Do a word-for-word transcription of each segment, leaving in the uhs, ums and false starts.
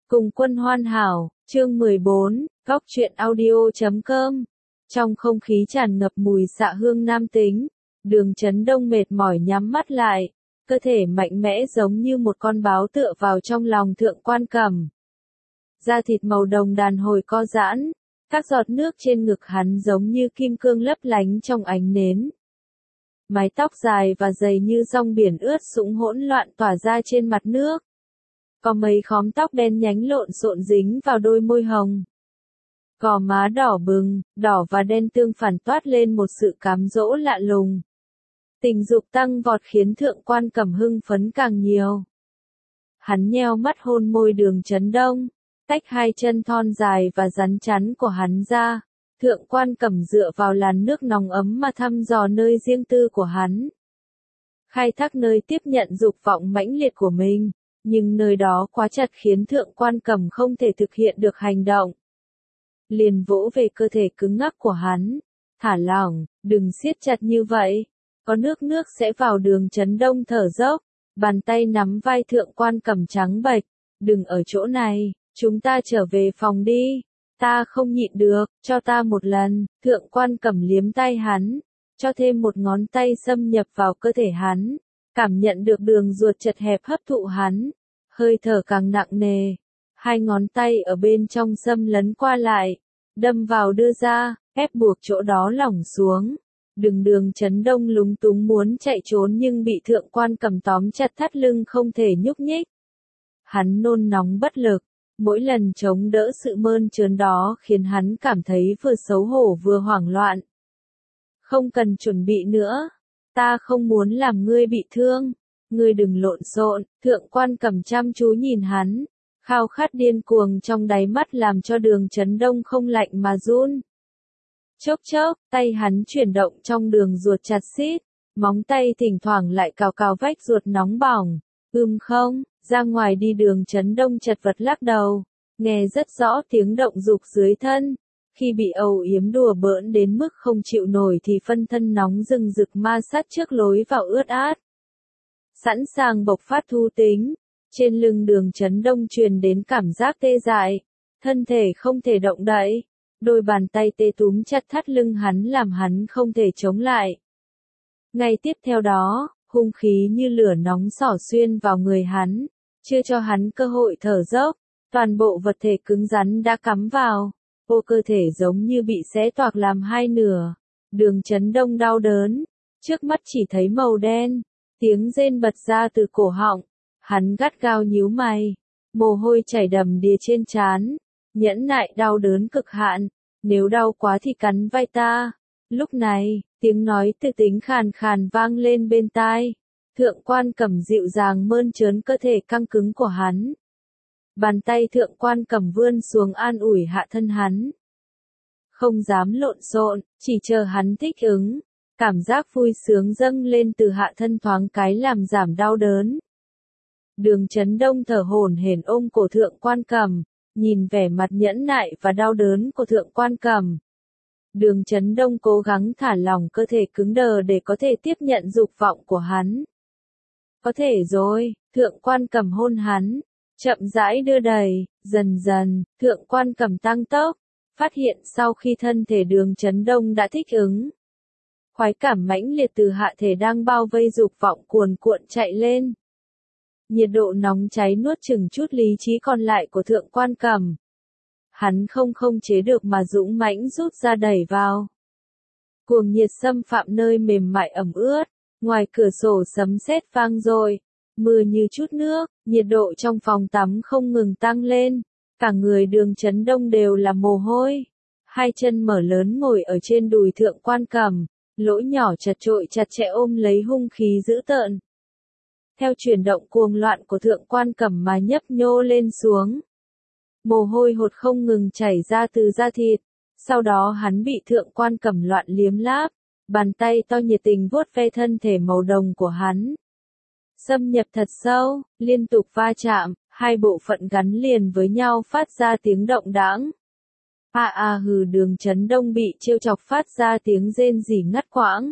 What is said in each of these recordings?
Cùng quân hoàn hảo, chương mười bốn, góc truyện audio chấm com. Trong không khí tràn ngập mùi xạ hương nam tính, Đường Chấn Đông mệt mỏi nhắm mắt lại, cơ thể mạnh mẽ giống như một con báo tựa vào trong lòng Thượng Quan Cẩm. Da thịt màu đồng đàn hồi co giãn, các giọt nước trên ngực hắn giống như kim cương lấp lánh trong ánh nến. Mái tóc dài và dày như rong biển ướt sũng hỗn loạn tỏa ra trên mặt nước. Có mấy khóm tóc đen nhánh lộn xộn dính vào đôi môi hồng. Gò má đỏ bừng, đỏ và đen tương phản toát lên một sự cám dỗ lạ lùng. Tình dục tăng vọt khiến Thượng Quan Cẩm hưng phấn càng nhiều. Hắn nheo mắt hôn môi Đường Chấn Đông, tách hai chân thon dài và rắn chắn của hắn ra. Thượng Quan Cẩm dựa vào làn nước nóng ấm mà thăm dò nơi riêng tư của hắn. Khai thác nơi tiếp nhận dục vọng mãnh liệt của mình, nhưng nơi đó quá chặt khiến Thượng Quan Cẩm không thể thực hiện được hành động. Liền vỗ về cơ thể cứng ngắc của hắn, thả lỏng, đừng siết chặt như vậy, có nước nước sẽ vào. Đường Chấn Đông thở dốc, bàn tay nắm vai Thượng Quan Cẩm trắng bệch, đừng ở chỗ này, chúng ta trở về phòng đi. Ta không nhịn được, cho ta một lần. Thượng Quan Cẩm liếm tay hắn, cho thêm một ngón tay xâm nhập vào cơ thể hắn, cảm nhận được đường ruột chật hẹp hấp thụ hắn, hơi thở càng nặng nề. Hai ngón tay ở bên trong xâm lấn qua lại, đâm vào đưa ra, ép buộc chỗ đó lỏng xuống. Đừng Đường Chấn Đông lúng túng muốn chạy trốn nhưng bị Thượng Quan Cẩm tóm chặt thắt lưng không thể nhúc nhích. Hắn nôn nóng bất lực. Mỗi lần chống đỡ sự mơn trớn đó khiến hắn cảm thấy vừa xấu hổ vừa hoảng loạn. Không cần chuẩn bị nữa. Ta không muốn làm ngươi bị thương. Ngươi đừng lộn xộn. Thượng Quan Cẩm chăm chú nhìn hắn. Khao khát điên cuồng trong đáy mắt làm cho Đường Chấn Đông không lạnh mà run. Chốc chốc, tay hắn chuyển động trong đường ruột chặt xít. Móng tay thỉnh thoảng lại cào cào vách ruột nóng bỏng. Ưm không, ra ngoài đi. Đường Chấn Đông chật vật lắc đầu, nghe rất rõ tiếng động dục dưới thân. Khi bị âu yếm đùa bỡn đến mức không chịu nổi thì phân thân nóng rừng rực ma sát trước lối vào ướt át. Sẵn sàng bộc phát thú tính, trên lưng Đường Chấn Đông truyền đến cảm giác tê dại, thân thể không thể động đậy, đôi bàn tay tê túm chặt thắt lưng hắn làm hắn không thể chống lại. Ngay tiếp theo đó, hung khí như lửa nóng xỏ xuyên vào người hắn, chưa cho hắn cơ hội thở dốc, toàn bộ vật thể cứng rắn đã cắm vào, ô cơ thể giống như bị xé toạc làm hai nửa. Đường Chấn Đông đau đớn, trước mắt chỉ thấy màu đen, tiếng rên bật ra từ cổ họng, hắn gắt gao nhíu mày, mồ hôi chảy đầm đìa trên trán, nhẫn nại đau đớn cực hạn, nếu đau quá thì cắn vai ta. Lúc này, tiếng nói tự tính khàn khàn vang lên bên tai. Thượng Quan Cẩm dịu dàng mơn trớn cơ thể căng cứng của hắn. Bàn tay Thượng Quan Cẩm vươn xuống an ủi hạ thân hắn. Không dám lộn xộn, chỉ chờ hắn thích ứng. Cảm giác vui sướng dâng lên từ hạ thân thoáng cái làm giảm đau đớn. Đường Chấn Đông thở hổn hển ôm cổ Thượng Quan Cẩm, nhìn vẻ mặt nhẫn nại và đau đớn của Thượng Quan Cẩm. Đường Chấn Đông cố gắng thả lỏng cơ thể cứng đờ để có thể tiếp nhận dục vọng của hắn. Có thể rồi, Thượng Quan Cẩm hôn hắn, chậm rãi đưa đẩy, dần dần, Thượng Quan Cẩm tăng tốc, phát hiện sau khi thân thể Đường Chấn Đông đã thích ứng. Khoái cảm mãnh liệt từ hạ thể đang bao vây dục vọng cuồn cuộn chạy lên. Nhiệt độ nóng cháy nuốt chửng chút lý trí còn lại của Thượng Quan Cẩm. Hắn không không chế được mà dũng mãnh rút ra đẩy vào. Cuồng nhiệt xâm phạm nơi mềm mại ẩm ướt, ngoài cửa sổ sấm sét vang dội, mưa như chút nước, nhiệt độ trong phòng tắm không ngừng tăng lên, cả người Đường Chấn Đông đều là mồ hôi. Hai chân mở lớn ngồi ở trên đùi Thượng Quan Cẩm, lỗ nhỏ chật chội chặt chẽ ôm lấy hung khí dữ tợn. Theo chuyển động cuồng loạn của Thượng Quan Cẩm mà nhấp nhô lên xuống. Mồ hôi hột không ngừng chảy ra từ da thịt, sau đó hắn bị Thượng Quan Cẩm loạn liếm láp, bàn tay to nhiệt tình vuốt ve thân thể màu đồng của hắn. Xâm nhập thật sâu, liên tục va chạm, hai bộ phận gắn liền với nhau phát ra tiếng động đãng. A a hừ. Đường Chấn Đông bị trêu chọc phát ra tiếng rên rỉ ngắt quãng.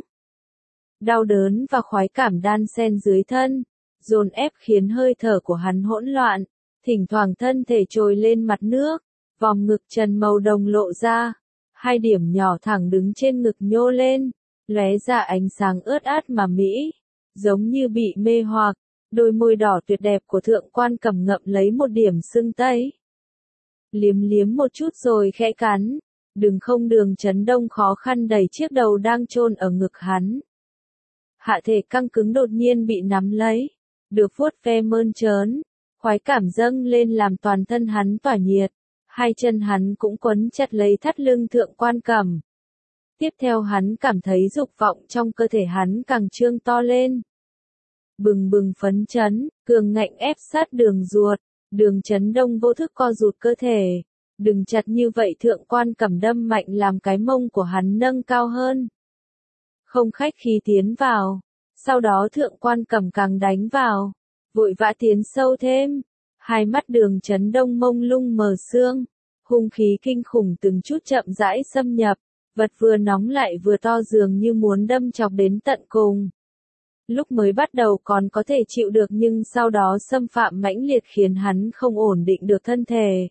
Đau đớn và khoái cảm đan xen dưới thân, dồn ép khiến hơi thở của hắn hỗn loạn. thỉnh thoảng thân thể trồi lên mặt nước, vòng ngực trần màu đồng lộ ra, hai điểm nhỏ thẳng đứng trên ngực nhô lên, lóe ra ánh sáng ướt át mà mỹ, giống như bị mê hoặc, đôi môi đỏ tuyệt đẹp của Thượng Quan Cẩm ngậm lấy một điểm sưng tấy. Liếm liếm một chút rồi khẽ cắn, đừng không Đường Chấn Đông khó khăn đẩy chiếc đầu đang chôn ở ngực hắn. Hạ thể căng cứng đột nhiên bị nắm lấy, được vuốt ve mơn trớn, khoái cảm dâng lên làm toàn thân hắn tỏa nhiệt, hai chân hắn cũng quấn chặt lấy thắt lưng Thượng Quan Cẩm. Tiếp theo hắn cảm thấy dục vọng trong cơ thể hắn càng trương to lên. Bừng bừng phấn chấn, cường ngạnh ép sát Đường ruột, Đường Chấn Đông vô thức co rụt cơ thể. Đừng chặt như vậy, Thượng Quan Cẩm đâm mạnh làm cái mông của hắn nâng cao hơn. Không khách khí tiến vào, sau đó Thượng Quan Cẩm càng đánh vào, vội vã tiến sâu thêm. Hai mắt Đường Chấn Đông mông lung mờ sương, hung khí kinh khủng từng chút chậm rãi xâm nhập, vật vừa nóng lại vừa to dường như muốn đâm chọc đến tận cùng. Lúc mới bắt đầu còn có thể chịu được nhưng sau đó xâm phạm mãnh liệt khiến hắn không ổn định được thân thể.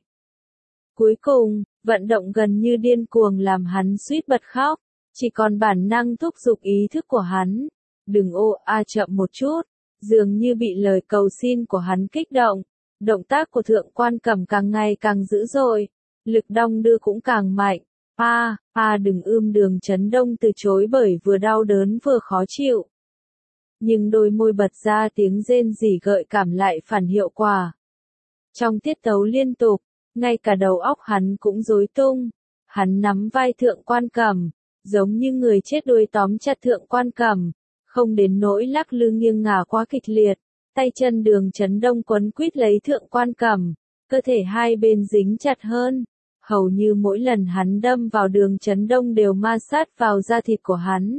Cuối cùng, vận động gần như điên cuồng làm hắn suýt bật khóc, chỉ còn bản năng thúc giục ý thức của hắn. Đừng ô a chậm một chút, dường như bị lời cầu xin của hắn kích động. Động tác của Thượng Quan Cẩm càng ngày càng dữ dội, lực đong đưa cũng càng mạnh. A, a đừng ưm Đường Chấn Đông từ chối bởi vừa đau đớn vừa khó chịu. Nhưng đôi môi bật ra tiếng rên rỉ gợi cảm lại phản hiệu quả. Trong tiết tấu liên tục, ngay cả đầu óc hắn cũng rối tung. Hắn nắm vai Thượng Quan Cẩm, giống như người chết đuối tóm chặt Thượng Quan Cẩm, không đến nỗi lắc lư nghiêng ngả quá kịch liệt. Tay chân Đường Chấn Đông quấn quýt lấy Thượng Quan Cẩm, cơ thể hai bên dính chặt hơn. Hầu như mỗi lần hắn đâm vào Đường Chấn Đông đều ma sát vào da thịt của hắn.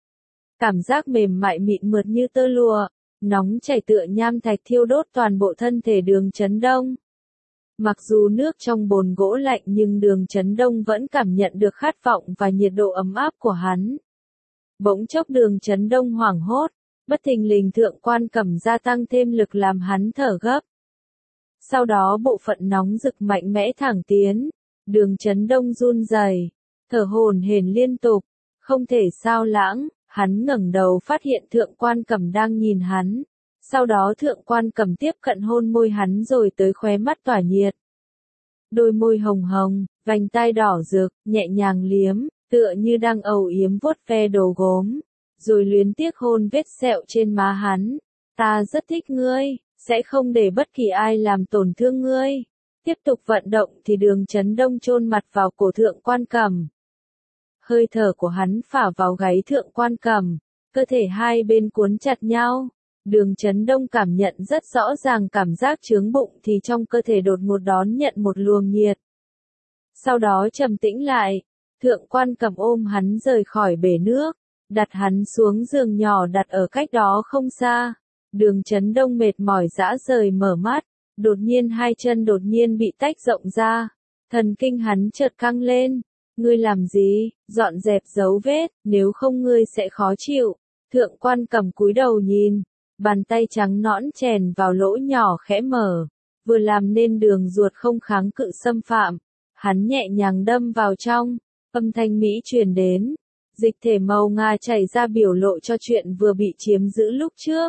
Cảm giác mềm mại mịn mượt như tơ lụa, nóng chảy tựa nham thạch thiêu đốt toàn bộ thân thể Đường Chấn Đông. Mặc dù nước trong bồn gỗ lạnh nhưng Đường Chấn Đông vẫn cảm nhận được khát vọng và nhiệt độ ấm áp của hắn. Bỗng chốc Đường Chấn Đông hoảng hốt, bất thình lình Thượng Quan Cẩm gia tăng thêm lực làm hắn thở gấp. Sau đó bộ phận nóng rực mạnh mẽ thẳng tiến, Đường Chấn Đông run rẩy, thở hổn hển liên tục, không thể sao lãng, hắn ngẩng đầu phát hiện Thượng Quan Cẩm đang nhìn hắn. Sau đó Thượng Quan Cẩm tiếp cận hôn môi hắn rồi tới khóe mắt tỏa nhiệt. Đôi môi hồng hồng, vành tai đỏ rực, nhẹ nhàng liếm, tựa như đang âu yếm vuốt ve đồ gốm, rồi luyến tiếc hôn vết sẹo trên má hắn. Ta rất thích ngươi, sẽ không để bất kỳ ai làm tổn thương ngươi. Tiếp tục vận động thì Đường Chấn Đông chôn mặt vào cổ Thượng Quan Cẩm. Hơi thở của hắn phả vào gáy Thượng Quan Cẩm, cơ thể hai bên cuốn chặt nhau. Đường Chấn Đông cảm nhận rất rõ ràng cảm giác chướng bụng thì trong cơ thể đột ngột đón nhận một luồng nhiệt. Sau đó trầm tĩnh lại, Thượng Quan Cẩm ôm hắn rời khỏi bể nước, đặt hắn xuống giường nhỏ đặt ở cách đó không xa. Đường Chấn Đông mệt mỏi rã rời mở mắt, đột nhiên hai chân đột nhiên bị tách rộng ra, thần kinh hắn chợt căng lên. Ngươi làm gì? Dọn dẹp dấu vết, nếu không ngươi sẽ khó chịu. Thượng Quan Cẩm cúi đầu nhìn, bàn tay trắng nõn chèn vào lỗ nhỏ khẽ mở, vừa làm nên Đường ruột không kháng cự xâm phạm. Hắn nhẹ nhàng đâm vào trong, âm thanh mỹ truyền đến, dịch thể màu ngà chảy ra biểu lộ cho chuyện vừa bị chiếm giữ lúc trước.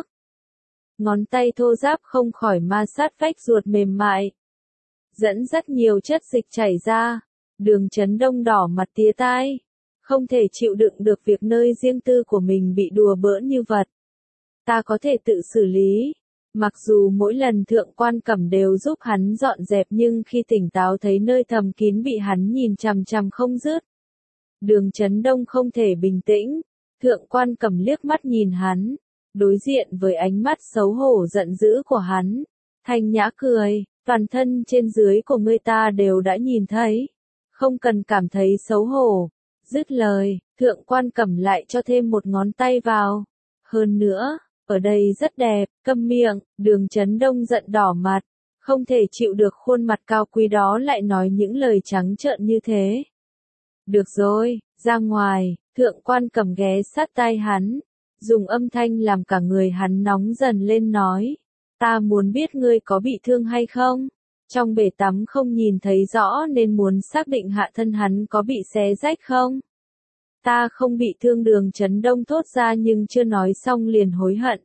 Ngón tay thô ráp không khỏi ma sát vách ruột mềm mại, dẫn rất nhiều chất dịch chảy ra. Đường Chấn Đông đỏ mặt tía tai, không thể chịu đựng được việc nơi riêng tư của mình bị đùa bỡn như vật. Ta có thể tự xử lý. Mặc dù mỗi lần Thượng Quan Cẩm đều giúp hắn dọn dẹp nhưng khi tỉnh táo thấy nơi thầm kín bị hắn nhìn chằm chằm không dứt. Đường Chấn Đông không thể bình tĩnh. Thượng Quan Cẩm liếc mắt nhìn hắn, đối diện với ánh mắt xấu hổ giận dữ của hắn. Thanh nhã cười, toàn thân trên dưới của ngươi ta đều đã nhìn thấy. Không cần cảm thấy xấu hổ. Dứt lời, Thượng Quan Cẩm lại cho thêm một ngón tay vào. Hơn nữa, ở đây rất đẹp, câm miệng. Đường Chấn Đông giận đỏ mặt, không thể chịu được khuôn mặt cao quý đó lại nói những lời trắng trợn như thế. Được rồi, ra ngoài. Thượng Quan Cẩm ghé sát tai hắn, dùng âm thanh làm cả người hắn nóng dần lên nói. Ta muốn biết ngươi có bị thương hay không? Trong bể tắm không nhìn thấy rõ nên muốn xác định hạ thân hắn có bị xé rách không? Ta không bị thương, Đường Chấn Đông thốt ra nhưng chưa nói xong liền hối hận.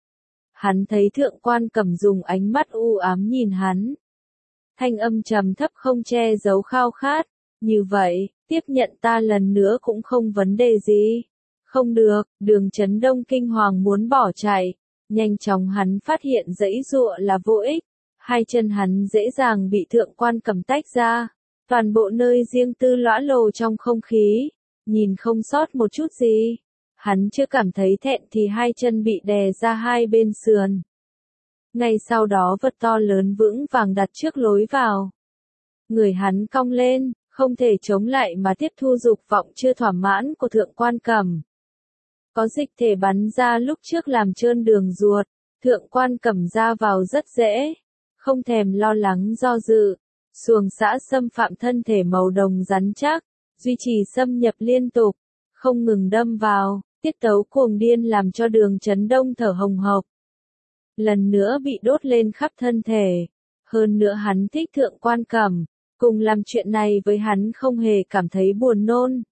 Hắn thấy Thượng Quan Cẩm dùng ánh mắt u ám nhìn hắn. Thanh âm trầm thấp không che giấu khao khát. Như vậy, tiếp nhận ta lần nữa cũng không vấn đề gì. Không được, Đường Chấn Đông kinh hoàng muốn bỏ chạy. Nhanh chóng hắn phát hiện giãy giụa là vô ích. Hai chân hắn dễ dàng bị Thượng Quan Cẩm tách ra. Toàn bộ nơi riêng tư lõa lồ trong không khí. Nhìn không sót một chút gì. Hắn chưa cảm thấy thẹn thì hai chân bị đè ra hai bên sườn. Ngay sau đó vật to lớn vững vàng đặt trước lối vào. Người hắn cong lên, không thể chống lại mà tiếp thu dục vọng chưa thỏa mãn của Thượng Quan Cẩm. Có dịch thể bắn ra lúc trước làm trơn đường ruột, Thượng Quan Cẩm ra vào rất dễ, không thèm lo lắng do dự. Xuồng xã xâm phạm thân thể màu đồng rắn chắc, duy trì xâm nhập liên tục, không ngừng đâm vào, tiết tấu cuồng điên làm cho Đường Chấn Đông thở hồng hộc. Lần nữa bị đốt lên khắp thân thể. Hơn nữa hắn thích Thượng Quan Cẩm, cùng làm chuyện này với hắn không hề cảm thấy buồn nôn.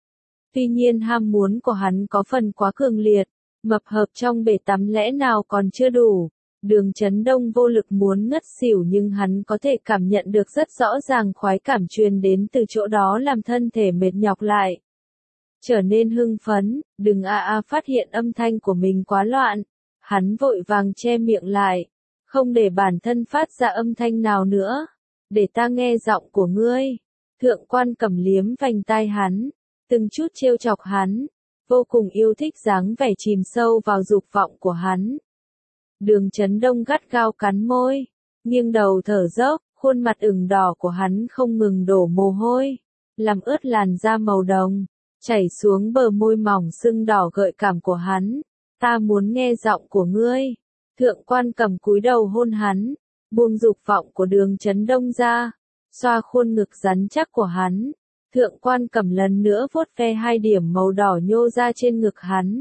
Tuy nhiên ham muốn của hắn có phần quá cường liệt, mập hợp trong bể tắm lẽ nào còn chưa đủ. Đường Chấn Đông vô lực muốn ngất xỉu nhưng hắn có thể cảm nhận được rất rõ ràng khoái cảm truyền đến từ chỗ đó làm thân thể mệt nhọc lại. Trở nên hưng phấn, đừng a a phát hiện âm thanh của mình quá loạn. Hắn vội vàng che miệng lại, không để bản thân phát ra âm thanh nào nữa. Để ta nghe giọng của ngươi. Thượng Quan Cẩm liếm vành tai hắn, từng chút trêu chọc hắn, vô cùng yêu thích dáng vẻ chìm sâu vào dục vọng của hắn. Đường Chấn Đông gắt gao cắn môi, nghiêng đầu thở dốc, khuôn mặt ửng đỏ của hắn không ngừng đổ mồ hôi, làm ướt làn da màu đồng, chảy xuống bờ môi mỏng sưng đỏ gợi cảm của hắn. Ta muốn nghe giọng của ngươi. Thượng Quan Cẩm cúi đầu hôn hắn, buông dục vọng của Đường Chấn Đông ra, xoa khuôn ngực rắn chắc của hắn. Thượng Quan Cẩm lần nữa vuốt ve hai điểm màu đỏ nhô ra trên ngực hắn.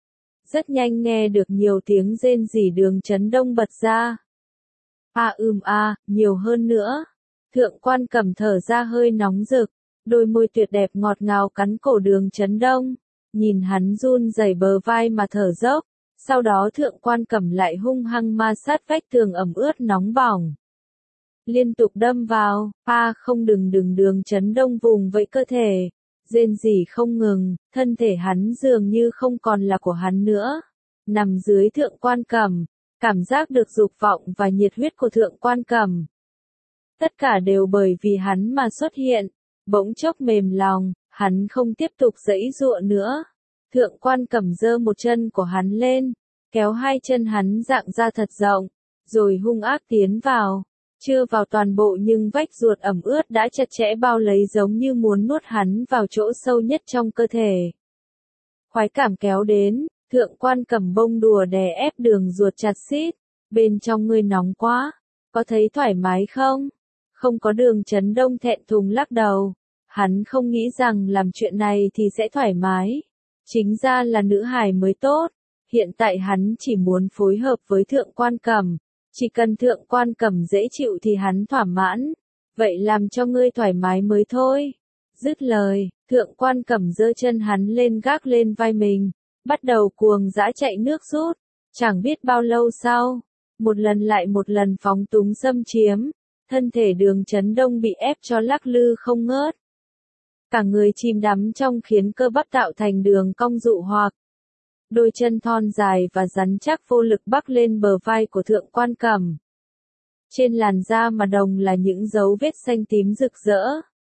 Rất nhanh nghe được nhiều tiếng rên rỉ Đường Chấn Đông bật ra. A ưm a, nhiều hơn nữa. Thượng Quan Cẩm thở ra hơi nóng rực, đôi môi tuyệt đẹp ngọt ngào cắn cổ Đường Chấn Đông. Nhìn hắn run rẩy bờ vai mà thở dốc, sau đó Thượng Quan Cẩm lại hung hăng ma sát vách tường ẩm ướt nóng bỏng. Liên tục đâm vào, a không đừng đừng Đường Chấn Đông vùng vẫy cơ thể, rên rỉ không ngừng, thân thể hắn dường như không còn là của hắn nữa. Nằm dưới Thượng Quan Cẩm, cảm giác được dục vọng và nhiệt huyết của Thượng Quan Cẩm. Tất cả đều bởi vì hắn mà xuất hiện, bỗng chốc mềm lòng. Hắn không tiếp tục giãy giụa nữa. Thượng Quan Cẩm giơ một chân của hắn lên, kéo hai chân hắn dạng ra thật rộng, rồi hung ác tiến vào. Chưa vào toàn bộ nhưng vách ruột ẩm ướt đã chặt chẽ bao lấy giống như muốn nuốt hắn vào chỗ sâu nhất trong cơ thể. Khoái cảm kéo đến, Thượng Quan Cẩm bông đùa đè ép đường ruột chặt xít. Bên trong ngươi nóng quá, có thấy thoải mái không? Không có. Đường Chấn Đông thẹn thùng lắc đầu. Hắn không nghĩ rằng làm chuyện này thì sẽ thoải mái. Chính ra là nữ hài mới tốt. Hiện tại hắn chỉ muốn phối hợp với Thượng Quan Cẩm. Chỉ cần Thượng Quan Cẩm dễ chịu thì hắn thỏa mãn. Vậy làm cho ngươi thoải mái mới thôi. Dứt lời, Thượng Quan Cẩm giơ chân hắn lên gác lên vai mình. Bắt đầu cuồng dã chạy nước rút. Chẳng biết bao lâu sau. Một lần lại một lần phóng túng xâm chiếm. Thân thể Đường Chấn Đông bị ép cho lắc lư không ngớt. Cả người chìm đắm trong khiến cơ bắp tạo thành đường cong dụ hoặc. Đôi chân thon dài và rắn chắc vô lực bắc lên bờ vai của Thượng Quan Cẩm. Trên làn da mà đồng là những dấu vết xanh tím rực rỡ.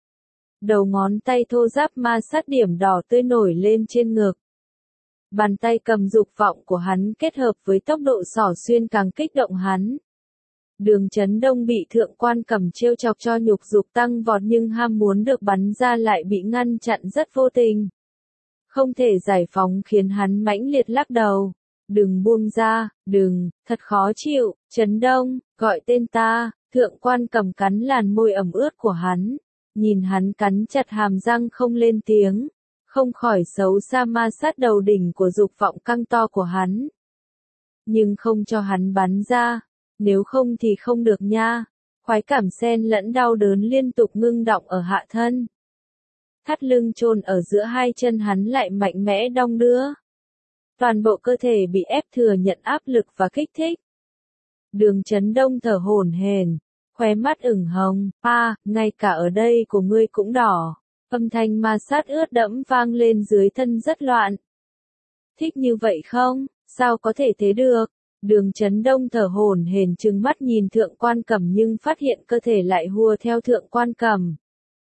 Đầu ngón tay thô ráp ma sát điểm đỏ tươi nổi lên trên ngực. Bàn tay cầm dục vọng của hắn kết hợp với tốc độ xỏ xuyên càng kích động hắn. Đường Chấn Đông bị Thượng Quan Cẩm trêu chọc cho nhục dục tăng vọt nhưng ham muốn được bắn ra lại bị ngăn chặn rất vô tình. Không thể giải phóng khiến hắn mãnh liệt lắc đầu. Đừng buông ra, đừng, thật khó chịu. Chấn Đông, gọi tên ta. Thượng Quan Cẩm cắn làn môi ẩm ướt của hắn. Nhìn hắn cắn chặt hàm răng không lên tiếng. Không khỏi xấu xa ma sát đầu đỉnh của dục vọng căng to của hắn. Nhưng không cho hắn bắn ra. Nếu không thì không được nha. khoái cảm xen lẫn đau đớn liên tục ngưng đọng ở hạ thân. Thắt lưng chôn ở giữa hai chân hắn lại mạnh mẽ đong đưa. Toàn bộ cơ thể bị ép thừa nhận áp lực và kích thích. Đường Chấn Đông thở hổn hển, khóe mắt ửng hồng, "A, ngay cả ở đây của ngươi cũng đỏ." Âm thanh ma sát ướt đẫm vang lên dưới thân rất loạn. "Thích như vậy không? Sao có thể thế được?" Đường Chấn Đông thở hổn hển trừng mắt nhìn Thượng Quan Cẩm nhưng phát hiện cơ thể lại hùa theo Thượng Quan Cẩm.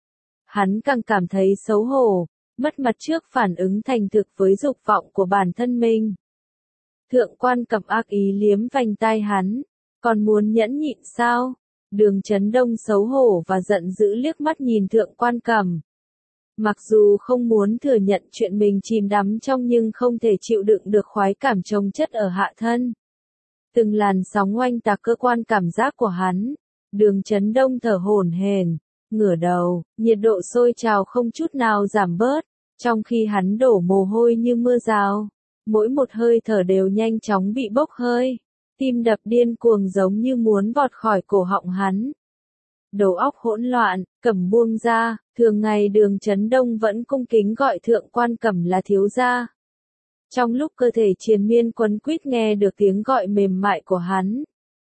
Hắn càng cảm thấy xấu hổ, mất mặt trước phản ứng thành thực với dục vọng của bản thân mình. Thượng Quan Cẩm ác ý liếm vành tai hắn, "Còn muốn nhẫn nhịn sao?" Đường Chấn Đông xấu hổ và giận dữ liếc mắt nhìn Thượng Quan Cẩm. Mặc dù không muốn thừa nhận chuyện mình chìm đắm trong nhưng không thể chịu đựng được khoái cảm chồng chất ở hạ thân. Từng làn sóng oanh tạc cơ quan cảm giác của hắn. Đường Chấn Đông thở hổn hển, ngửa đầu, nhiệt độ sôi trào không chút nào giảm bớt, trong khi hắn đổ mồ hôi như mưa rào. Mỗi một hơi thở đều nhanh chóng bị bốc hơi. Tim đập điên cuồng giống như muốn vọt khỏi cổ họng hắn. Đầu óc hỗn loạn, Cẩm buông ra, thường ngày Đường Chấn Đông vẫn cung kính gọi Thượng Quan Cẩm là thiếu gia. Trong lúc cơ thể triền miên quấn quýt nghe được tiếng gọi mềm mại của hắn.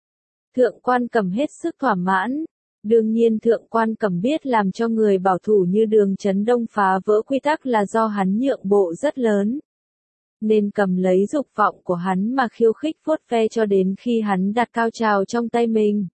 Thượng Quan Cẩm hết sức thỏa mãn. Đương nhiên Thượng Quan Cẩm biết làm cho người bảo thủ như Đường Chấn Đông phá vỡ quy tắc là do hắn nhượng bộ rất lớn. Nên cầm lấy dục vọng của hắn mà khiêu khích vuốt ve cho đến khi hắn đạt cao trào trong tay mình.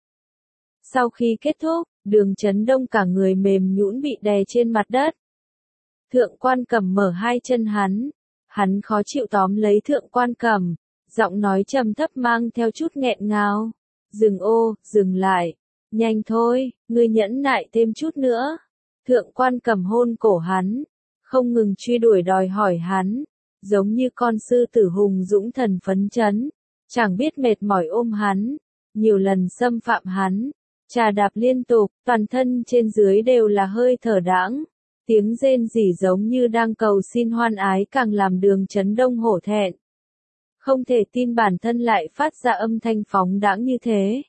Sau khi kết thúc, Đường Chấn Đông cả người mềm nhũn bị đè trên mặt đất. Thượng Quan Cẩm mở hai chân hắn. Hắn khó chịu tóm lấy Thượng Quan Cẩm, giọng nói trầm thấp mang theo chút nghẹn ngào. "Dừng ô, dừng lại. Nhanh thôi, ngươi nhẫn nại thêm chút nữa." Thượng Quan Cẩm hôn cổ hắn, không ngừng truy đuổi đòi hỏi hắn, giống như con sư tử hùng dũng thần phấn chấn, chẳng biết mệt mỏi ôm hắn, nhiều lần xâm phạm hắn, trà đạp liên tục, toàn thân trên dưới đều là hơi thở đãng. Tiếng rên rỉ giống như đang cầu xin hoan ái càng làm Đường Chấn Đông hổ thẹn. Không thể tin bản thân lại phát ra âm thanh phóng đãng như thế.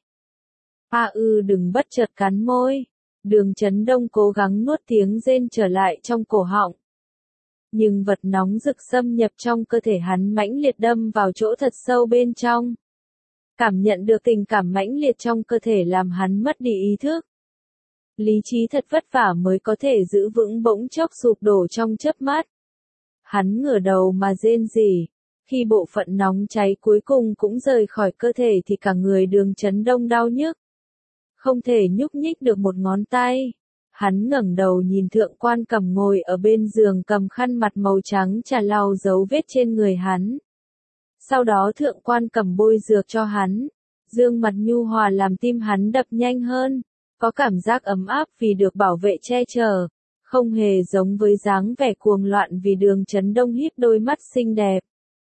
"A ư đừng bất chợt cắn môi." Đường Chấn Đông cố gắng nuốt tiếng rên trở lại trong cổ họng. Nhưng vật nóng rực xâm nhập trong cơ thể hắn mãnh liệt đâm vào chỗ thật sâu bên trong. Cảm nhận được tình cảm mãnh liệt trong cơ thể làm hắn mất đi ý thức. Lý trí thật vất vả mới có thể giữ vững bỗng chốc sụp đổ trong chớp mắt. Hắn ngửa đầu mà rên rỉ. Khi bộ phận nóng cháy cuối cùng cũng rời khỏi cơ thể thì cả người Đường Chấn Đông đau nhức. Không thể nhúc nhích được một ngón tay. Hắn ngẩng đầu nhìn Thượng Quan Cẩm ngồi ở bên giường cầm khăn mặt màu trắng chà lau dấu vết trên người hắn. Sau đó Thượng Quan Cẩm bôi dược cho hắn. Dương mặt nhu hòa làm tim hắn đập nhanh hơn. Có cảm giác ấm áp vì được bảo vệ che chở. Không hề giống với dáng vẻ cuồng loạn vì Đường Chấn Đông híp đôi mắt xinh đẹp.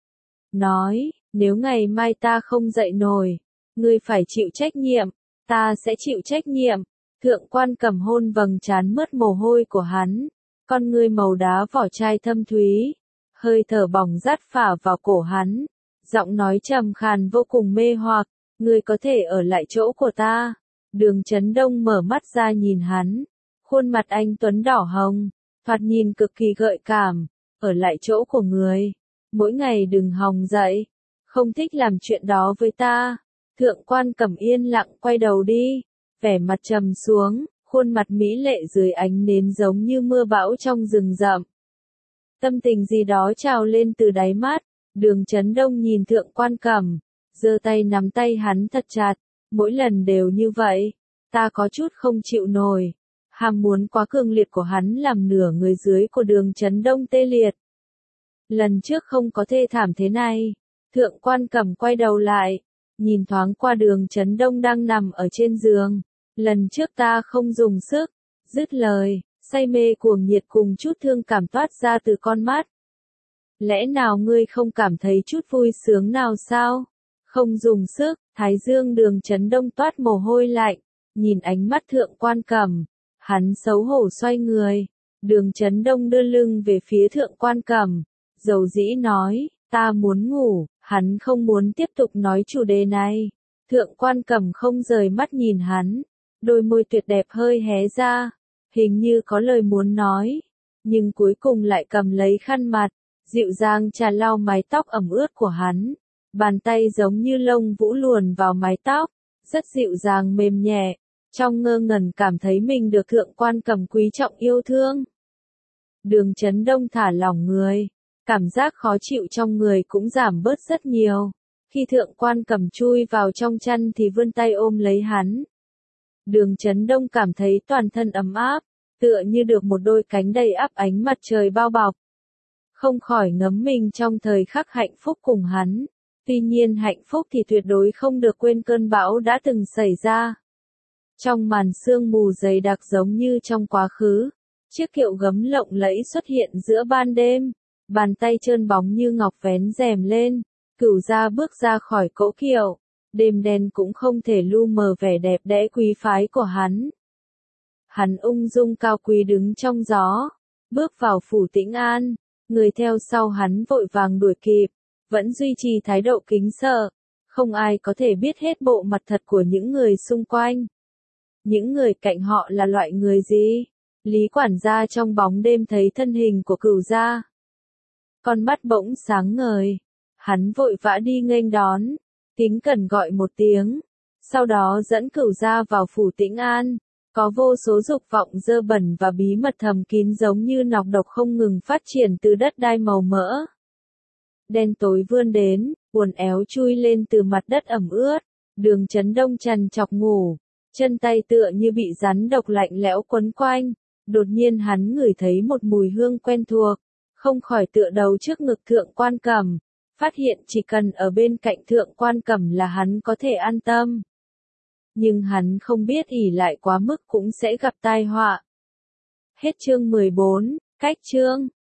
Nói, "Nếu ngày mai ta không dậy nổi, ngươi phải chịu trách nhiệm." "Ta sẽ chịu trách nhiệm." Thượng Quan Cẩm hôn vầng trán mướt mồ hôi của hắn. Con ngươi màu đá vỏ chai thâm thúy. Hơi thở bỏng rát phả vào cổ hắn. Giọng nói trầm khàn vô cùng mê hoặc. "Ngươi có thể ở lại chỗ của ta." Đường Chấn Đông mở mắt ra nhìn hắn. Khuôn mặt anh tuấn đỏ hồng. Thoạt nhìn cực kỳ gợi cảm. "Ở lại chỗ của người. Mỗi ngày đừng hòng dậy. Không thích làm chuyện đó với ta." Thượng Quan Cẩm yên lặng quay đầu đi. Vẻ mặt trầm xuống, khuôn mặt mỹ lệ dưới ánh nến giống như mưa bão trong rừng rậm. Tâm tình gì đó trào lên từ đáy mắt. Đường Chấn Đông nhìn Thượng Quan Cẩm, giơ tay nắm tay hắn thật chặt. "Mỗi lần đều như vậy, ta có chút không chịu nổi." Ham muốn quá cường liệt của hắn làm nửa người dưới của Đường Chấn Đông tê liệt. Lần trước không có thê thảm thế này. Thượng Quan Cẩm quay đầu lại, nhìn thoáng qua Đường Chấn Đông đang nằm ở trên giường. "Lần trước ta không dùng sức." Dứt lời, say mê cuồng nhiệt cùng chút thương cảm toát ra từ con mắt. "Lẽ nào ngươi không cảm thấy chút vui sướng nào sao?" "Không dùng sức." Thái dương Đường Chấn Đông toát mồ hôi lạnh, nhìn ánh mắt Thượng Quan Cẩm, hắn xấu hổ xoay người. Đường Chấn Đông đưa lưng về phía Thượng Quan Cẩm, dầu dĩ nói, "Ta muốn ngủ." Hắn không muốn tiếp tục nói chủ đề này. Thượng Quan Cẩm không rời mắt nhìn hắn, đôi môi tuyệt đẹp hơi hé ra, hình như có lời muốn nói, nhưng cuối cùng lại cầm lấy khăn mặt, dịu dàng trà lau mái tóc ẩm ướt của hắn. Bàn tay giống như lông vũ luồn vào mái tóc, rất dịu dàng mềm nhẹ, trong ngơ ngẩn cảm thấy mình được Thượng Quan Cầm quý trọng yêu thương. Đường Chấn Đông thả lỏng người, cảm giác khó chịu trong người cũng giảm bớt rất nhiều. Khi Thượng Quan Cầm chui vào trong chăn thì vươn tay ôm lấy hắn. Đường Chấn Đông cảm thấy toàn thân ấm áp, tựa như được một đôi cánh đầy ắp ánh mặt trời bao bọc. Không khỏi ngấm mình trong thời khắc hạnh phúc cùng hắn. Tuy nhiên hạnh phúc thì tuyệt đối không được quên cơn bão đã từng xảy ra. Trong màn sương mù dày đặc giống như trong quá khứ, chiếc kiệu gấm lộng lẫy xuất hiện giữa ban đêm, bàn tay trơn bóng như ngọc vén rèm lên, Cửu Gia bước ra khỏi cỗ kiệu, đêm đen cũng không thể lu mờ vẻ đẹp đẽ quý phái của hắn. Hắn ung dung cao quý đứng trong gió, bước vào phủ Tĩnh An, người theo sau hắn vội vàng đuổi kịp, vẫn duy trì thái độ kính sợ, không ai có thể biết hết bộ mặt thật của những người xung quanh. Những người cạnh họ là loại người gì? Lý quản gia trong bóng đêm thấy thân hình của Cửu Gia. Con mắt bỗng sáng ngời, hắn vội vã đi nghênh đón, kính cẩn gọi một tiếng, sau đó dẫn Cửu Gia vào phủ Tĩnh An. Có vô số dục vọng dơ bẩn và bí mật thầm kín giống như nọc độc không ngừng phát triển từ đất đai màu mỡ. Đen tối vươn đến, uốn éo chui lên từ mặt đất ẩm ướt, Đường Chấn Đông trằn trọc ngủ, chân tay tựa như bị rắn độc lạnh lẽo quấn quanh, đột nhiên hắn ngửi thấy một mùi hương quen thuộc, không khỏi tựa đầu trước ngực Thượng Quan Cầm, phát hiện chỉ cần ở bên cạnh Thượng Quan Cầm là hắn có thể an tâm. Nhưng hắn không biết ỷ lại quá mức cũng sẽ gặp tai họa. Hết chương mười bốn, cách chương.